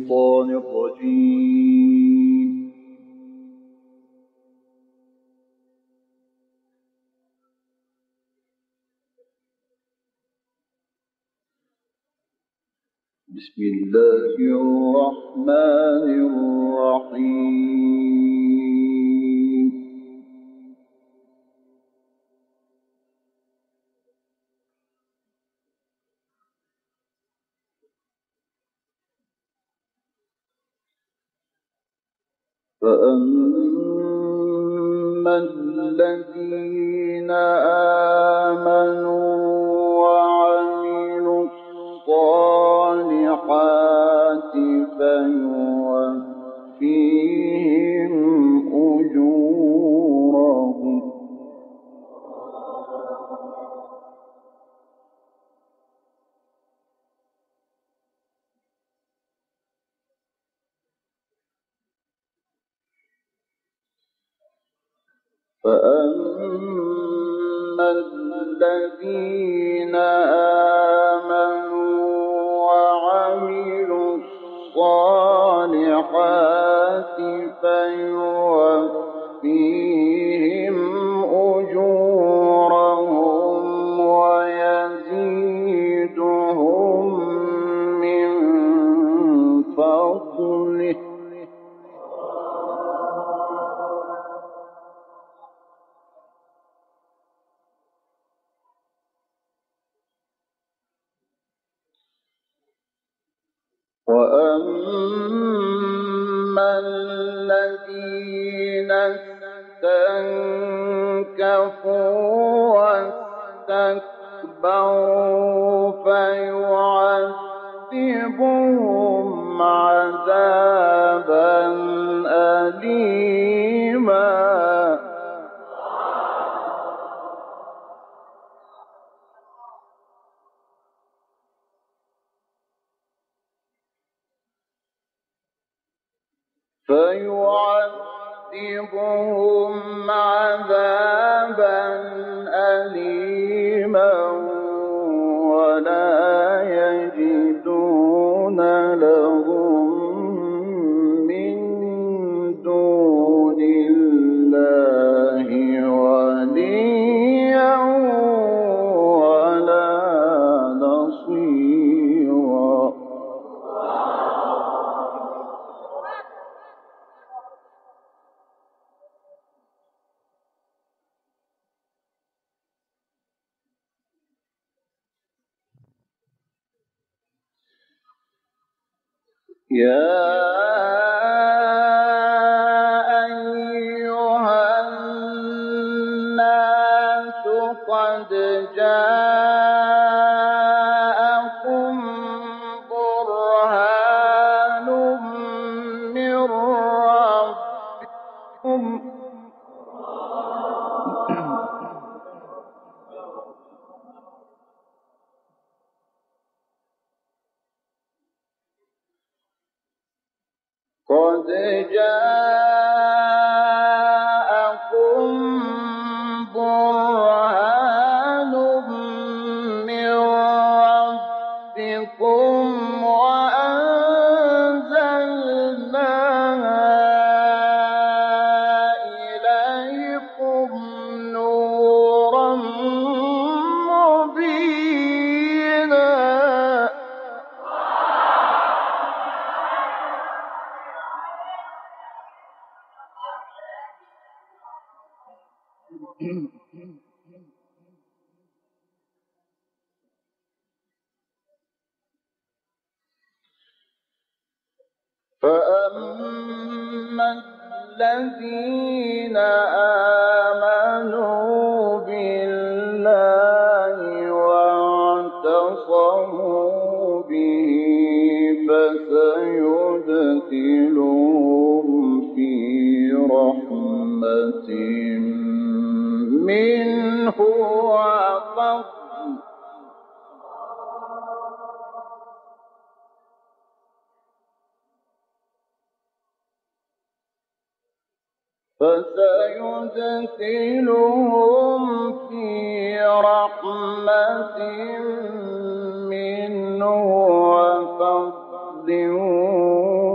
الشيطان الرجيم. بسم الله الرحمن الرحيم. فأما الذين آمنوا وعملوا الصالحات فيوفيهم أجورهم فأما الذين آمنوا وعملوا الصالحات فيوفيهم أجورهم ويزيدهم من فضله وأما الذين استنكفوا واستكبروا فيعذبهم عذابا أليما ولا يجدون لهم من دون الله وليا ولا نصيرا. يا أيها الناس قد جاءكم برهان من ربكم قد جاءكم برهان من ربكم وأنزلنا إليكم نورا مبينا. فأما الذين آمنوا بالله واعتصموا به فسيدخلهم في رحمة منه وفضل فسيدخلهم في رحمة منه وفضل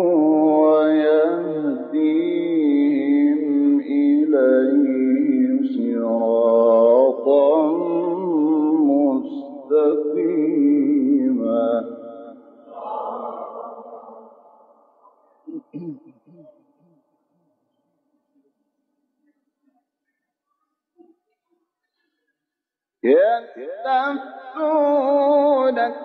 يستفتونك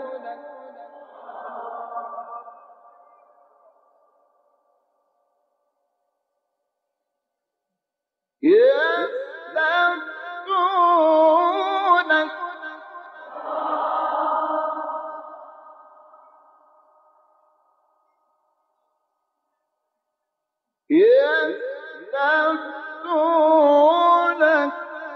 يستفتونك يستفتونك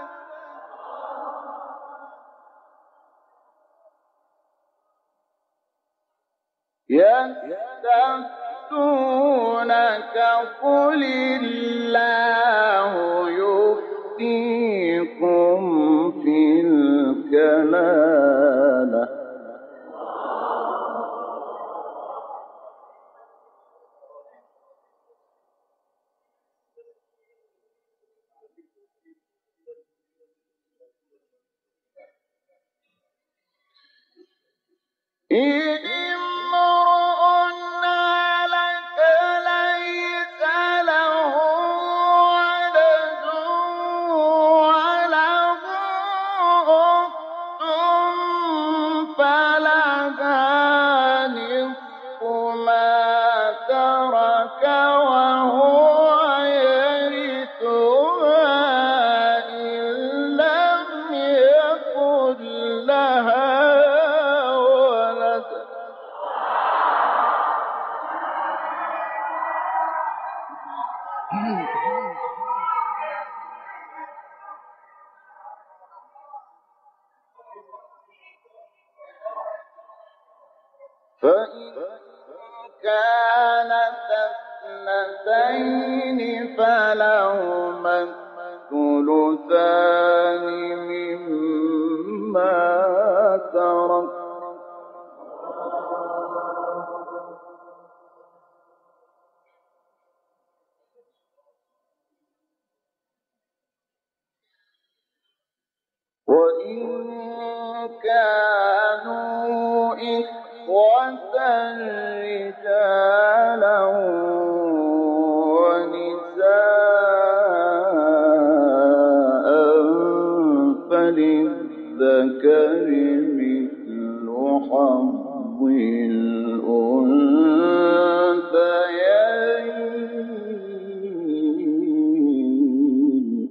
يستفتونك قل الله يفتيكم في الكلالة إن امرؤ هلك ليس له ولد وله أخت فلها نصف ما ترك وهو يرثها إن لم يكن لها ولد فإن كانت اثنتين فلهما الثلثان مما ترك وإن كانوا إخوة رجالا ونساء فللذكر مثل حظ الأنثيين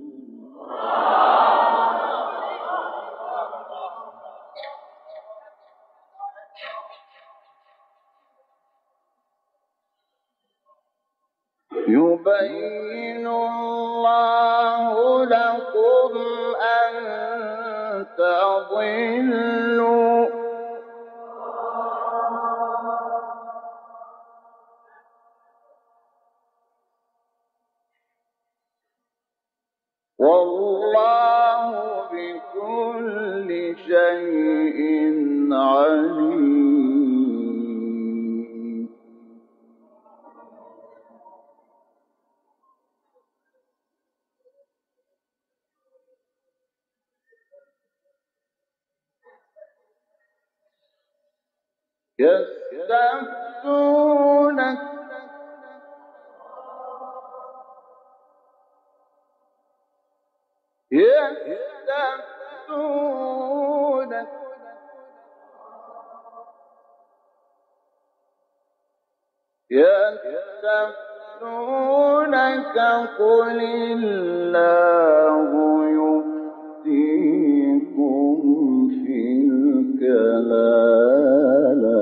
يبين الله لكم أن تضلوا والله بكل شيء عليم يستفتونك يستفتونك يستفتونك قل الله يفتيكم في الكلالة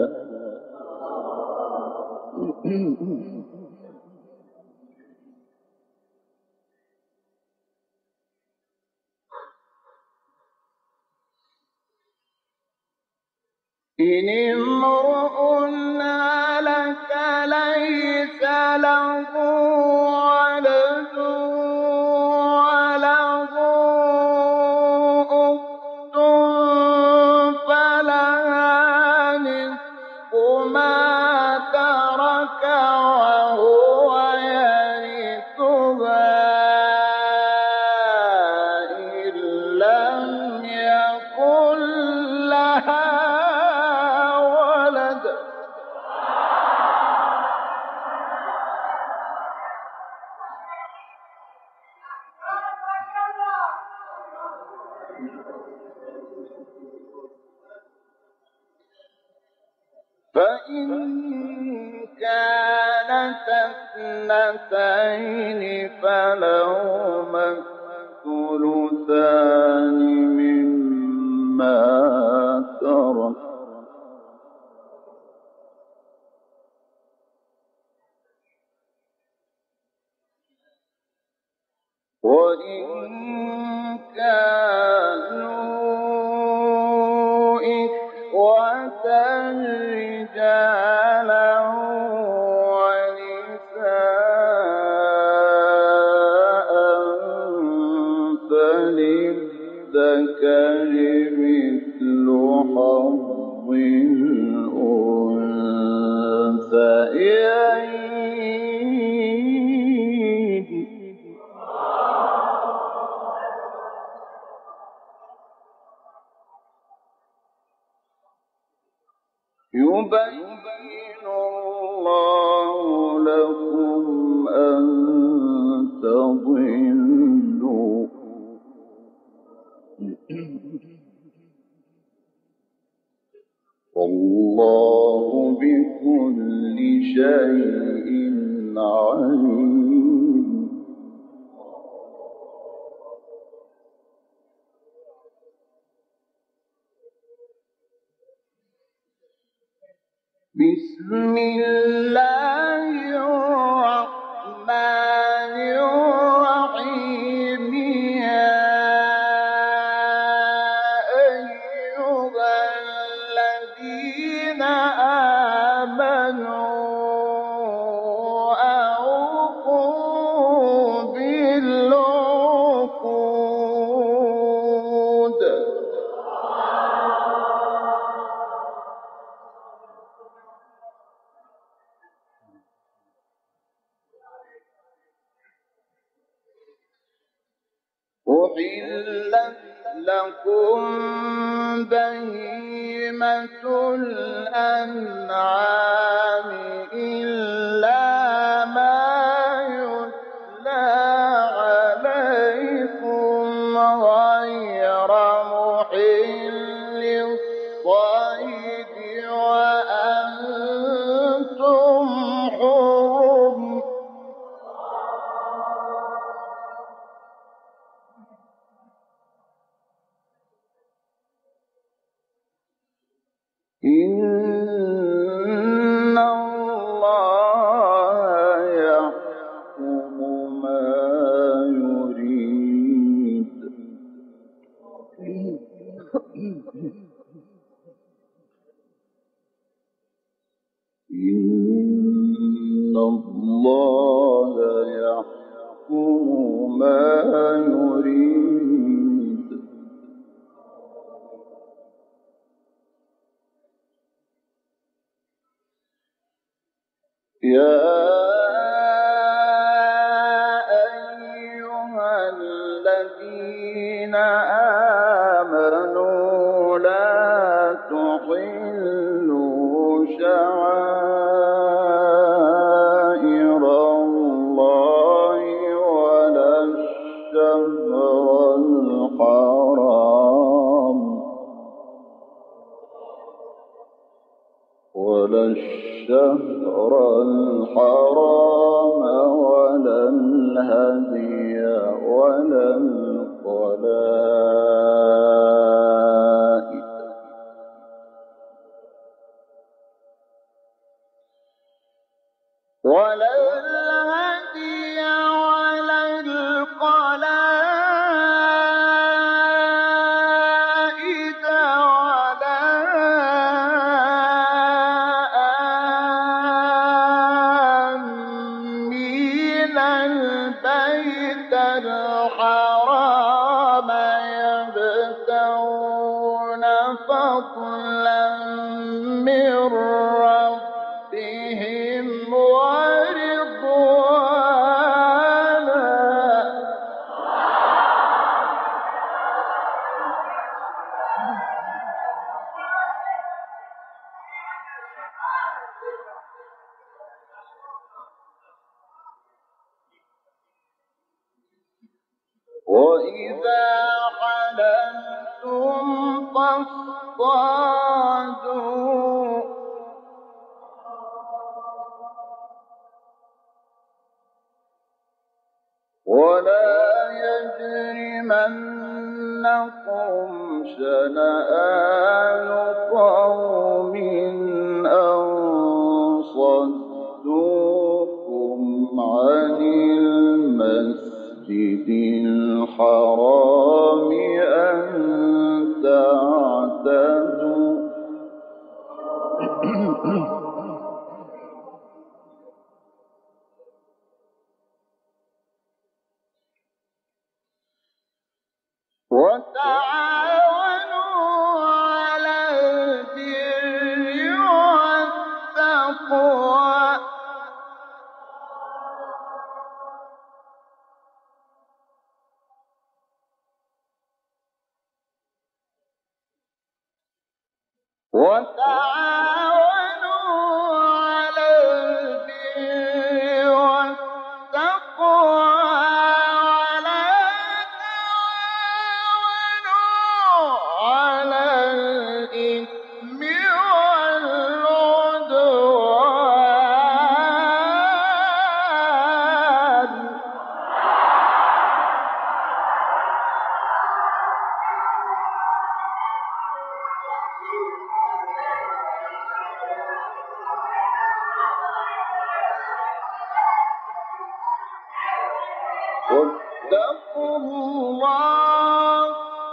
إن امرؤ هلك ليس له ولد وله أخت فلها نصف ما ترك وهو يرثها إن لم يكن لها ولد فإن كانت اثنتين فلهما الثلثان مما ترك وإن كانوا إخوة رجالا ونساء فللذكر مثل حظ الأنثيين يبين الله لكم أن تضلوا والله بكل شيء عليم بسم الله الرحمن الرحيم يا أيها الذين آمنوا أوفوا بالعقود أحلت لكم بهيمة الأنعام إلا ما يتلى عليكم غير محل الصيد وأنتم حرم إن الله يحكم ما يريد إن الله يحكم ما يريد يا أيها الذين آمنوا لا تحلوا شعائر الله ولا الشهر الحرام ولا الشهر الحرام ولا الهدي ولا القلائد ولا الهدي ولا القلائد ولا آمين البيت الحرام يبتغون فضلا من ربهم ورضوانا وإذا حللتم فاصطادوا يجرمنكم شنآن قوم أن صدوكم عن المسجد الحرام أن تعتدوا وتعاونوا على البر والتقوى ولا تعاونوا على الإثم والعدوان واتقوا الله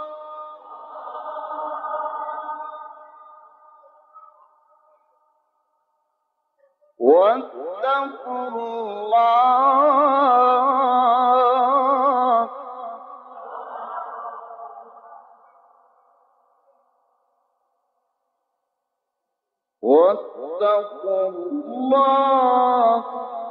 واتقوا الله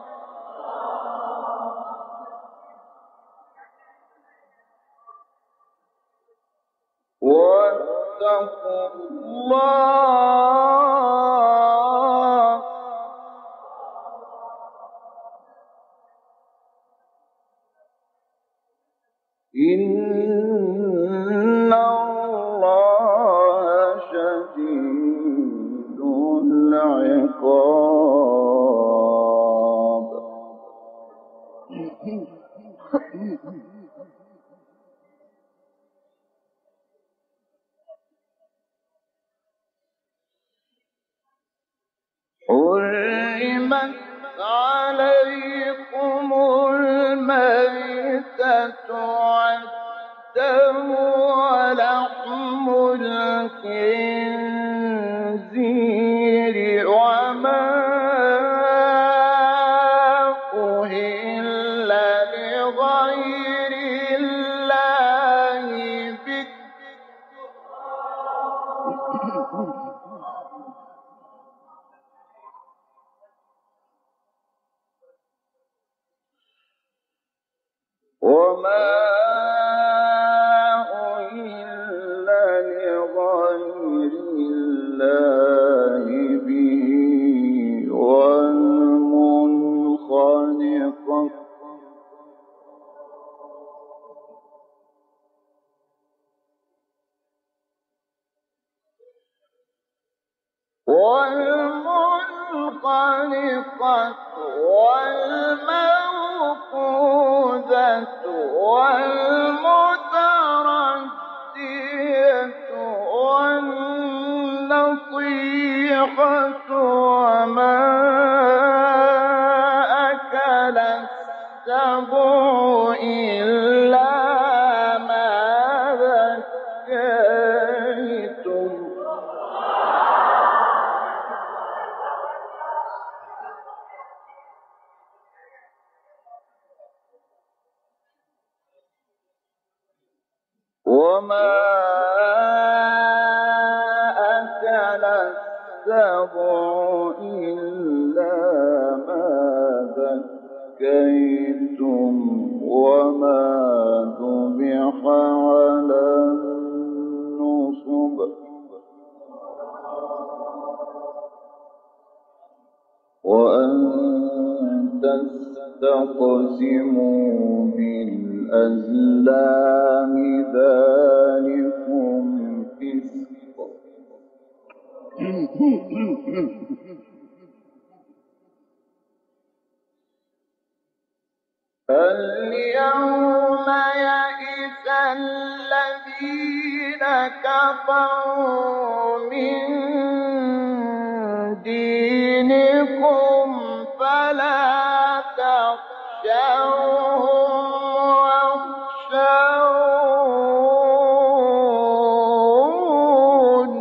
إن الله شديد العقاب حرمت عليكم الميتة والدم ولحم الخنزير وما أهل لغير الله به وما أهل لغير الله به والمنخنقة والموقوذة والمتردية والنطيحة وما أكل السبع إلا ما ذكيتم وما أكل السبع إلا ما ذكيتم وما ذبح على النصب وأن تستقسموا بالأزلام ذلكم فسق اليوم يئس الذين الذين كفروا من دينكم فلا تخشوهم واخشون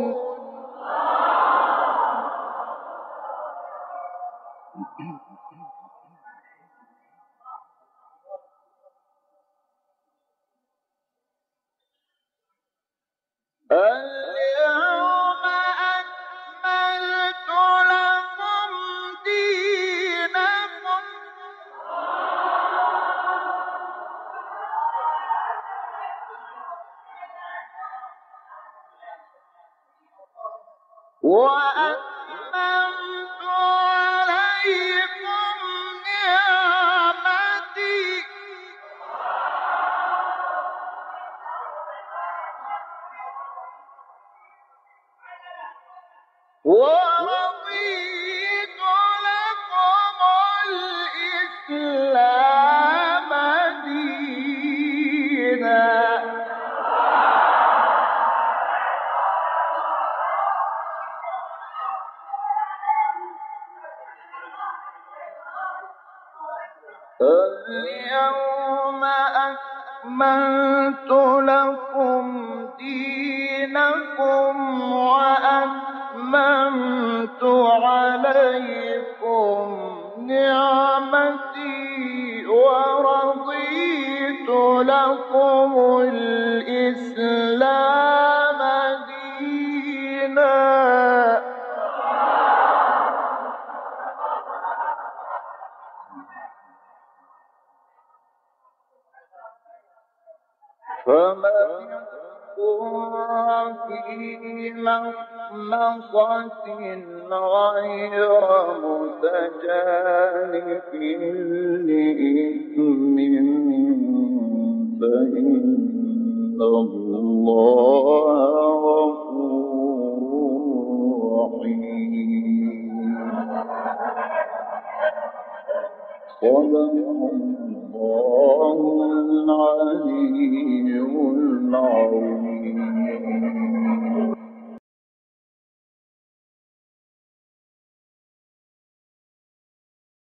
اليوم أكملت لكم دينكم وأتممت عليكم نعمتي ورضيت لكم الإسلام دينا اليوم أكملت لكم دينكم وأتممت عليكم نعمتي ورضيت لكم الإسلام دينا فمن اضطر في مخمصة غير متجانف لإثم فإن الله غفور رحيم صدق الله العلي العظيم